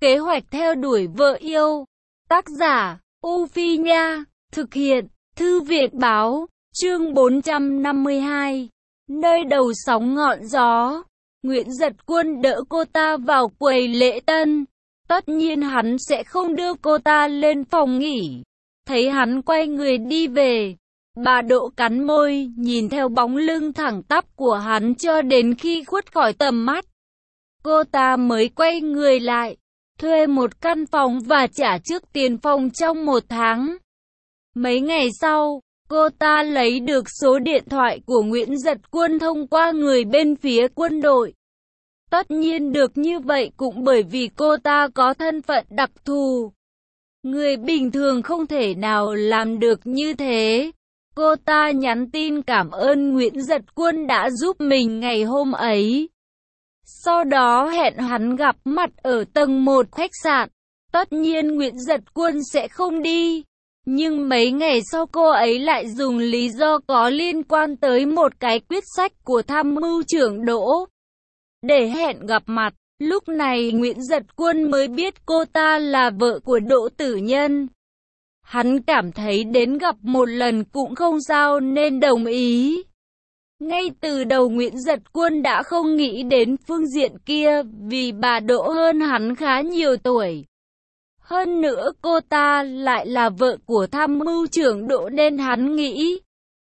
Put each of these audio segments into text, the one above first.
Kế hoạch theo đuổi vợ yêu. Tác giả, U Phi Nha. Thực hiện, Thư viện Báo. Chương 452. Nơi đầu sóng ngọn gió. Nguyễn Giật Quân đỡ cô ta vào quầy lễ tân. Tất nhiên hắn sẽ không đưa cô ta lên phòng nghỉ. Thấy hắn quay người đi về, bà Đỗ cắn môi, nhìn theo bóng lưng thẳng tắp của hắn cho đến khi khuất khỏi tầm mắt. Cô ta mới quay người lại, thuê một căn phòng và trả trước tiền phòng trong 1 tháng. Mấy ngày sau, cô ta lấy được số điện thoại của Nguyễn Giật Quân thông qua người bên phía quân đội. Tất nhiên được như vậy cũng bởi vì cô ta có thân phận đặc thù. Người bình thường không thể nào làm được như thế. Cô ta nhắn tin cảm ơn Nguyễn Giật Quân đã giúp mình ngày hôm ấy. Sau đó hẹn hắn gặp mặt ở tầng 1 khách sạn. Tất nhiên Nguyễn Giật Quân sẽ không đi. Nhưng mấy ngày sau cô ấy lại dùng lý do có liên quan tới một cái quyết sách của tham mưu trưởng Đỗ để hẹn gặp mặt. Lúc này Nguyễn Giật Quân mới biết cô ta là vợ của Đỗ Tử Nhân. Hắn cảm thấy đến gặp một lần cũng không sao nên đồng ý. Ngay từ đầu Nguyễn Giật Quân đã không nghĩ đến phương diện kia vì bà Đỗ hơn hắn khá nhiều tuổi. Hơn nữa cô ta lại là vợ của tham mưu trưởng Đỗ nên hắn nghĩ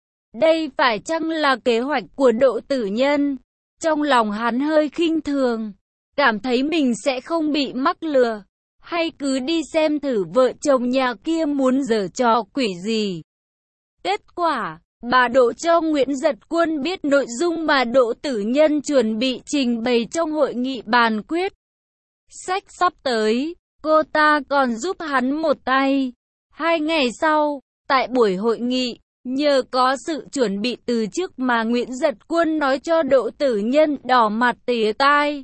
đây phải chăng là kế hoạch của Đỗ Tử Nhân. Trong lòng hắn hơi khinh thường, cảm thấy mình sẽ không bị mắc lừa, hay cứ đi xem thử vợ chồng nhà kia muốn giở trò quỷ gì. Kết quả, bà Đỗ cho Nguyễn Giật Quân biết nội dung mà Đỗ Tử Nhân chuẩn bị trình bày trong hội nghị bàn quyết sách sắp tới. Cô ta còn giúp hắn một tay. 2 ngày sau, tại buổi hội nghị, nhờ có sự chuẩn bị từ trước mà Nguyễn Giật Quân nói cho Đỗ Tử Nhân đỏ mặt tía tai.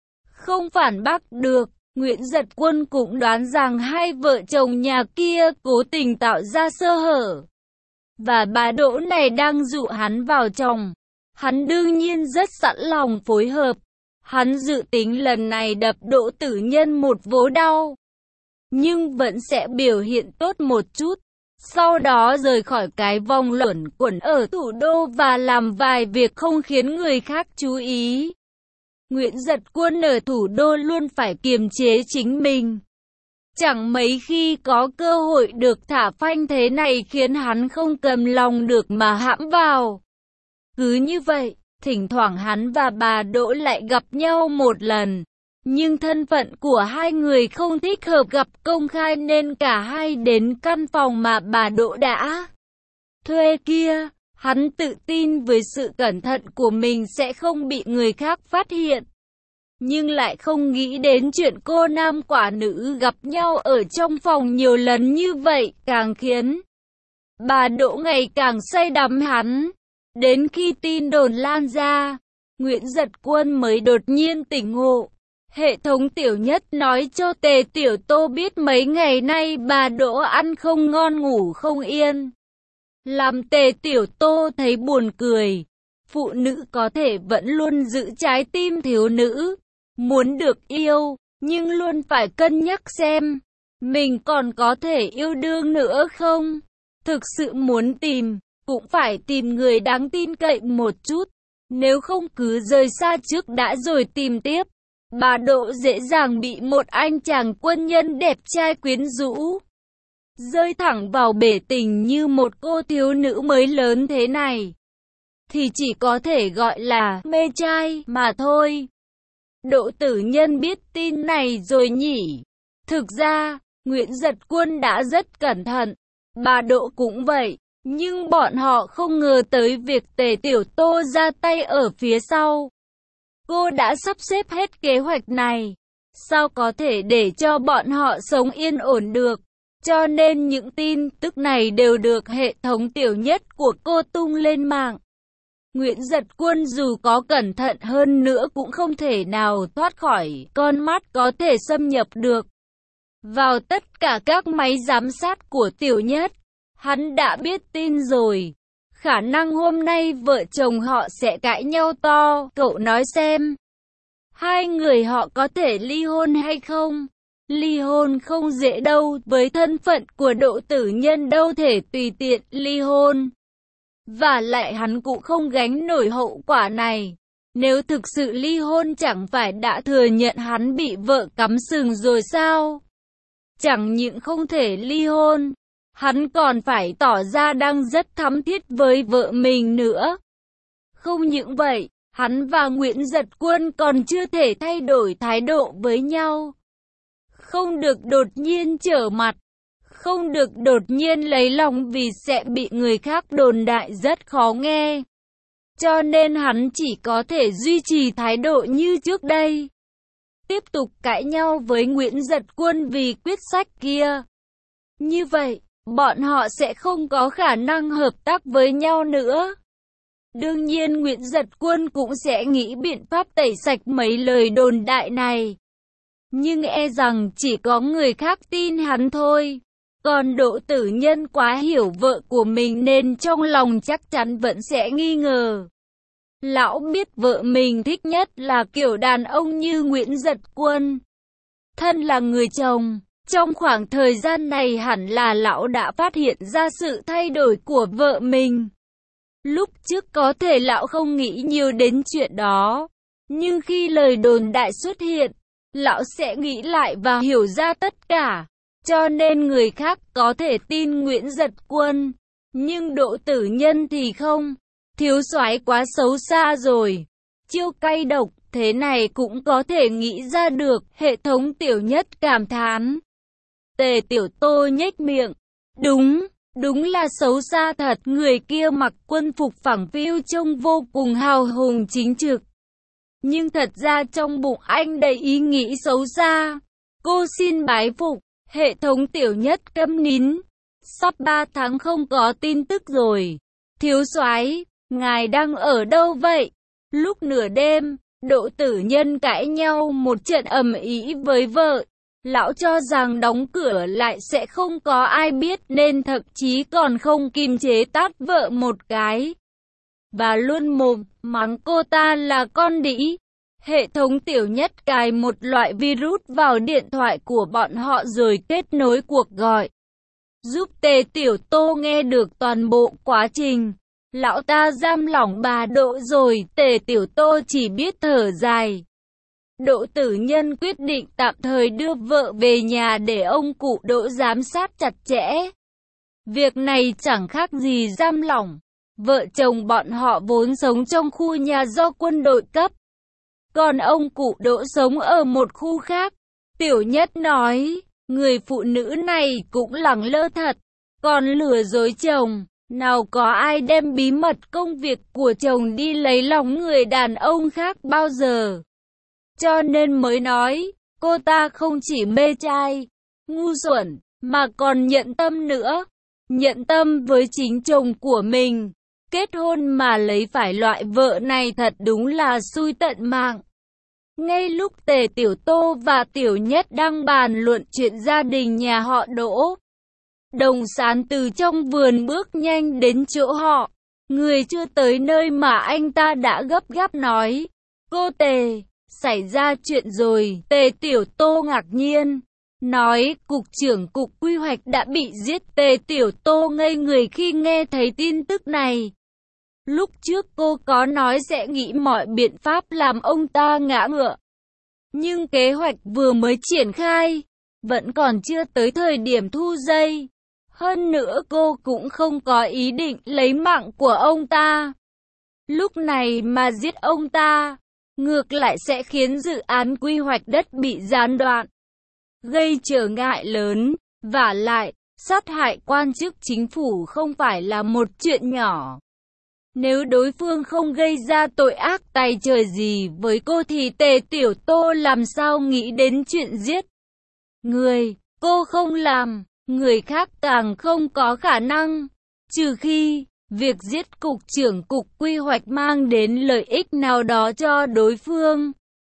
Không phản bác được, Nguyễn Giật Quân cũng đoán rằng hai vợ chồng nhà kia cố tình tạo ra sơ hở. Và bà Đỗ này đang dụ hắn vào chồng. Hắn đương nhiên rất sẵn lòng phối hợp. Hắn dự tính lần này đập Đỗ Tử Nhân một vố đau, nhưng vẫn sẽ biểu hiện tốt một chút. Sau đó rời khỏi cái vòng luẩn quẩn ở thủ đô và làm vài việc không khiến người khác chú ý. Nguyễn Giật Quân ở thủ đô luôn phải kiềm chế chính mình. Chẳng mấy khi có cơ hội được thả phanh thế này khiến hắn không cầm lòng được mà hãm vào. Cứ như vậy, thỉnh thoảng hắn và bà Đỗ lại gặp nhau một lần. Nhưng thân phận của hai người không thích hợp gặp công khai nên cả hai đến căn phòng mà bà Đỗ đã thuê kia. Hắn tự tin với sự cẩn thận của mình sẽ không bị người khác phát hiện. Nhưng lại không nghĩ đến chuyện cô nam quả nữ gặp nhau ở trong phòng nhiều lần như vậy càng khiến bà Đỗ ngày càng say đắm hắn. Đến khi tin đồn lan ra, Nguyễn Giật Quân mới đột nhiên tỉnh ngộ. Hệ thống Tiểu Nhất nói cho Tề Tiểu Tô biết mấy ngày nay bà Đỗ ăn không ngon ngủ không yên. Làm Tề Tiểu Tô thấy buồn cười. Phụ nữ có thể vẫn luôn giữ trái tim thiếu nữ, muốn được yêu, nhưng luôn phải cân nhắc xem mình còn có thể yêu đương nữa không. Thực sự muốn tìm, cũng phải tìm người đáng tin cậy một chút. Nếu không cứ rời xa trước đã rồi tìm tiếp. Bà Đỗ dễ dàng bị một anh chàng quân nhân đẹp trai quyến rũ, rơi thẳng vào bể tình như một cô thiếu nữ mới lớn thế này. Thì chỉ có thể gọi là mê trai mà thôi. Đỗ Tử Nhân biết tin này rồi nhỉ? Thực ra, Nguyễn Giật Quân đã rất cẩn thận. Bà Đỗ cũng vậy. Nhưng bọn họ không ngờ tới việc Tề Tiểu Tô ra tay ở phía sau. Cô đã sắp xếp hết kế hoạch này. Sao có thể để cho bọn họ sống yên ổn được? Cho nên những tin tức này đều được hệ thống Tiểu Nhất của cô tung lên mạng. Nguyễn Giật Quân dù có cẩn thận hơn nữa cũng không thể nào thoát khỏi con mắt có thể xâm nhập được vào tất cả các máy giám sát của Tiểu Nhất. Hắn đã biết tin rồi. Khả năng hôm nay vợ chồng họ sẽ cãi nhau to. Cậu nói xem, hai người họ có thể ly hôn hay không? Ly hôn không dễ đâu, với thân phận của Đỗ Tử Nhân đâu thể tùy tiện ly hôn. Và lại hắn cũng không gánh nổi hậu quả này. Nếu thực sự ly hôn chẳng phải đã thừa nhận hắn bị vợ cắm sừng rồi sao? Chẳng những không thể ly hôn, hắn còn phải tỏ ra đang rất thắm thiết với vợ mình nữa. Không những vậy, hắn và Nguyễn Giật Quân còn chưa thể thay đổi thái độ với nhau. Không được đột nhiên trở mặt, không được đột nhiên lấy lòng vì sẽ bị người khác đồn đại rất khó nghe. Cho nên hắn chỉ có thể duy trì thái độ như trước đây. Tiếp tục cãi nhau với Nguyễn Giật Quân vì quyết sách kia. Như vậy, bọn họ sẽ không có khả năng hợp tác với nhau nữa. Đương nhiên Nguyễn Giật Quân cũng sẽ nghĩ biện pháp tẩy sạch mấy lời đồn đại này. Nhưng e rằng chỉ có người khác tin hắn thôi. Còn Đỗ Tử Nhân quá hiểu vợ của mình nên trong lòng chắc chắn vẫn sẽ nghi ngờ. Lão biết vợ mình thích nhất là kiểu đàn ông như Nguyễn Giật Quân. Thân là người chồng, trong khoảng thời gian này hẳn là lão đã phát hiện ra sự thay đổi của vợ mình. Lúc trước có thể lão không nghĩ nhiều đến chuyện đó, nhưng khi lời đồn đại xuất hiện, lão sẽ nghĩ lại và hiểu ra tất cả. Cho nên người khác có thể tin Nguyễn Giật Quân, nhưng Đỗ Tử Nhân thì không. Thiếu soái quá xấu xa rồi. Chiêu cay độc thế này cũng có thể nghĩ ra được, hệ thống Tiểu Nhất cảm thán. Tề Tiểu Tô nhếch miệng. Đúng là xấu xa thật. Người kia mặc quân phục phẳng phiu trông vô cùng hào hùng chính trực. Nhưng thật ra trong bụng anh đầy ý nghĩ xấu xa. Cô xin bái phục. Hệ thống Tiểu Nhất câm nín. Sắp 3 tháng không có tin tức rồi. Thiếu soái, ngài đang ở đâu vậy? Lúc nửa đêm, Đỗ Tử Nhân cãi nhau một trận ầm ĩ với vợ. Lão cho rằng đóng cửa lại sẽ không có ai biết nên thậm chí còn không kiềm chế tát vợ một cái. Và luôn mồm mắng cô ta là con đĩ. Hệ thống Tiểu Nhất cài một loại virus vào điện thoại của bọn họ rồi kết nối cuộc gọi. Giúp Tề Tiểu Tô nghe được toàn bộ quá trình. Lão ta giam lỏng bà Đỗ rồi, Tề Tiểu Tô chỉ biết thở dài. Đỗ Tử Nhân quyết định tạm thời đưa vợ về nhà để ông cụ Đỗ giám sát chặt chẽ. Việc này chẳng khác gì giam lỏng. Vợ chồng bọn họ vốn sống trong khu nhà do quân đội cấp. Còn ông cụ Đỗ sống ở một khu khác. Tiểu Nhất nói, người phụ nữ này cũng lẳng lơ thật, còn lừa dối chồng. Nào có ai đem bí mật công việc của chồng đi lấy lòng người đàn ông khác bao giờ. Cho nên mới nói, cô ta không chỉ mê trai, ngu xuẩn, mà còn nhận tâm nữa. Nhận tâm với chính chồng của mình. Kết hôn mà lấy phải loại vợ này thật đúng là xui tận mạng. Ngay lúc Tề Tiểu Tô và Tiểu Nhất đang bàn luận chuyện gia đình nhà họ Đỗ, Đồng Sán từ trong vườn bước nhanh đến chỗ họ. Người chưa tới nơi mà anh ta đã gấp gáp nói. Cô Tề, xảy ra chuyện rồi. Tề Tiểu Tô ngạc nhiên nói, cục trưởng cục quy hoạch đã bị giết. Tề Tiểu Tô ngây người khi nghe thấy tin tức này. Lúc trước cô có nói sẽ nghĩ mọi biện pháp làm ông ta ngã ngựa. Nhưng kế hoạch vừa mới triển khai, vẫn còn chưa tới thời điểm thu dây. Hơn nữa cô cũng không có ý định lấy mạng của ông ta. Lúc này mà giết ông ta, ngược lại sẽ khiến dự án quy hoạch đất bị gián đoạn, gây trở ngại lớn. Vả lại, sát hại quan chức chính phủ không phải là một chuyện nhỏ. Nếu đối phương không gây ra tội ác tày trời gì với cô thì Tề Tiểu Tô làm sao nghĩ đến chuyện giết người. Cô không làm, người khác càng không có khả năng. Trừ khi, việc giết cục trưởng cục quy hoạch mang đến lợi ích nào đó cho đối phương.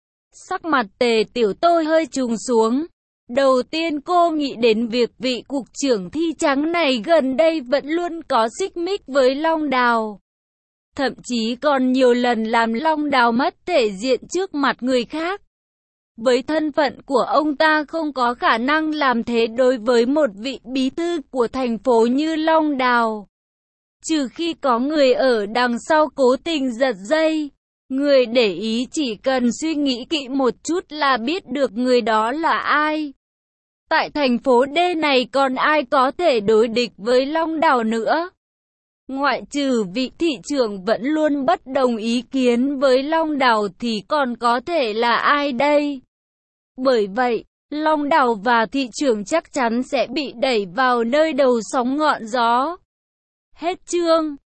Sắc mặt Tề Tiểu Tô hơi trùng xuống. Đầu tiên cô nghĩ đến việc vị cục trưởng thi trắng này gần đây vẫn luôn có xích mích với Long Đào. Thậm chí còn nhiều lần làm Long Đào mất thể diện trước mặt người khác. Với thân phận của ông ta không có khả năng làm thế đối với một vị bí thư của thành phố như Long Đào. Trừ khi có người ở đằng sau cố tình giật dây. Người để ý chỉ cần suy nghĩ kỹ một chút là biết được người đó là ai. Tại thành phố D này còn ai có thể đối địch với Long Đào nữa? Ngoại trừ vị thị trưởng vẫn luôn bất đồng ý kiến với Long Đào thì còn có thể là ai đây? Bởi vậy, Long Đào và thị trưởng chắc chắn sẽ bị đẩy vào nơi đầu sóng ngọn gió. Hết chương.